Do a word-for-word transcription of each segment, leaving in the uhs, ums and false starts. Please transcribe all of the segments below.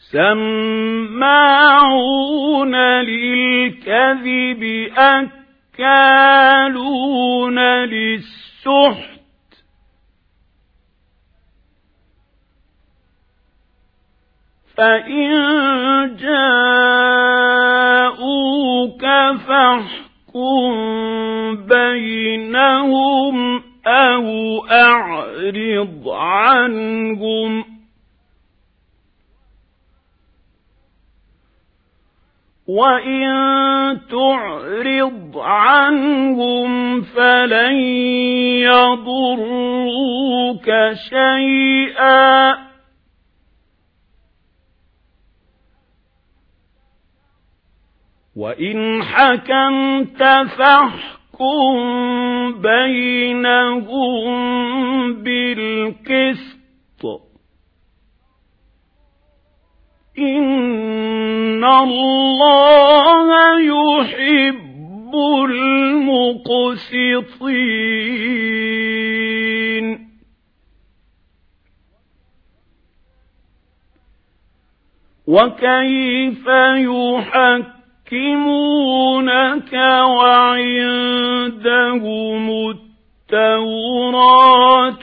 سماعون للكذب أكالون للسحت فإن جاءوك فاحكم بينهم أو أعرض عنهم وإن تعرض عنهم فلن يضروك شيئا وإن حكمت فاحكم بينهم بالقسط إن الله يحب المقسطين وكيف يحكمونك وعندهم التوراة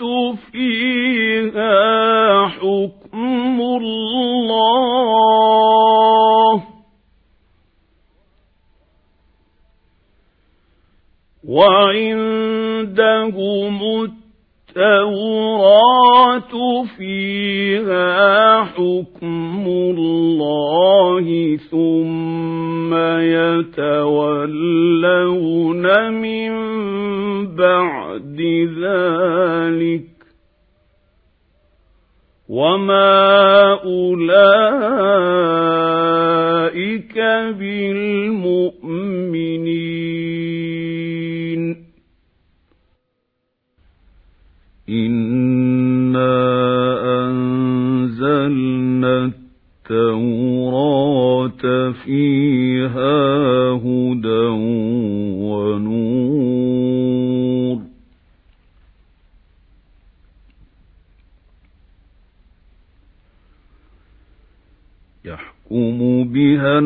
فيها حكم الله وعندهم التوراة فيها حكم الله ثم يتولون من بعد ذلك وما أولئك بالمؤمنين إنا أنزلنا التوراة فيها هدى ونور يحكم بها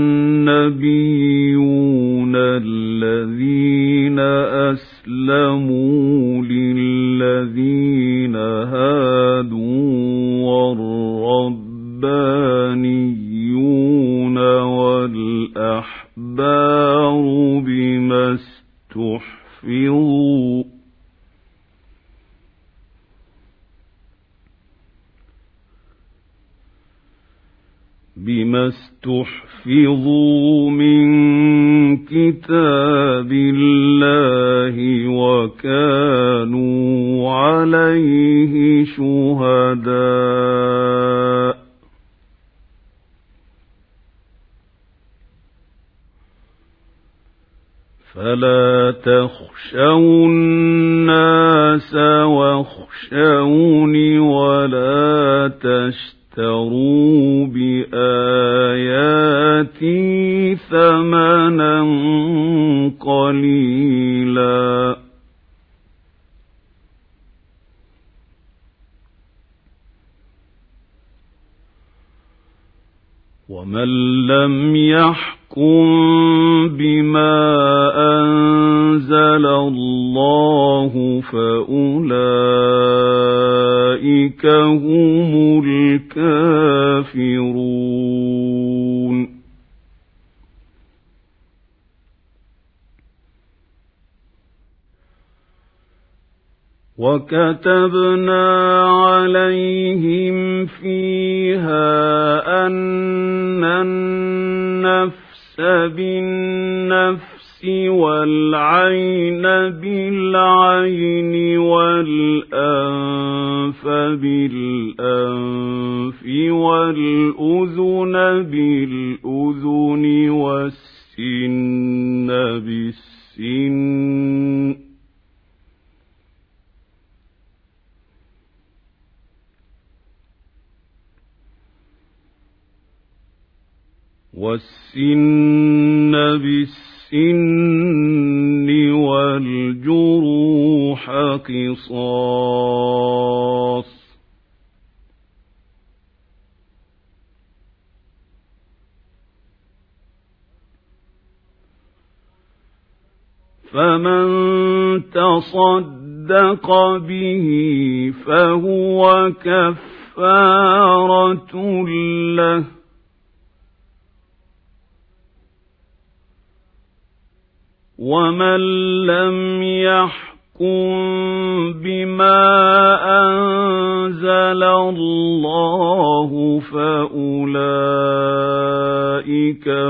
النبيون الذين أسلموا للذين هادوا والربانيون والأحبار بما استحفظوا بما استحفظوا من كتاب الله وكانوا عليه شهداء فلا تخشوا الناس واخشوني ولا تشتروا اشتروا بآياتي ثمنا قليلا ومن لم يحكم بما أنزل الله فأولئك هم الكافرون وكتبنا عليهم فيها أن النفس بالنفس والعين بالعين والأنف بالأنف والأذن بالأذن والسن بالسن والسن بالسن والجروح قصاص فمن تصدق به فهو كفارة له ومن لم يحكم بما أنزل الله فأولئك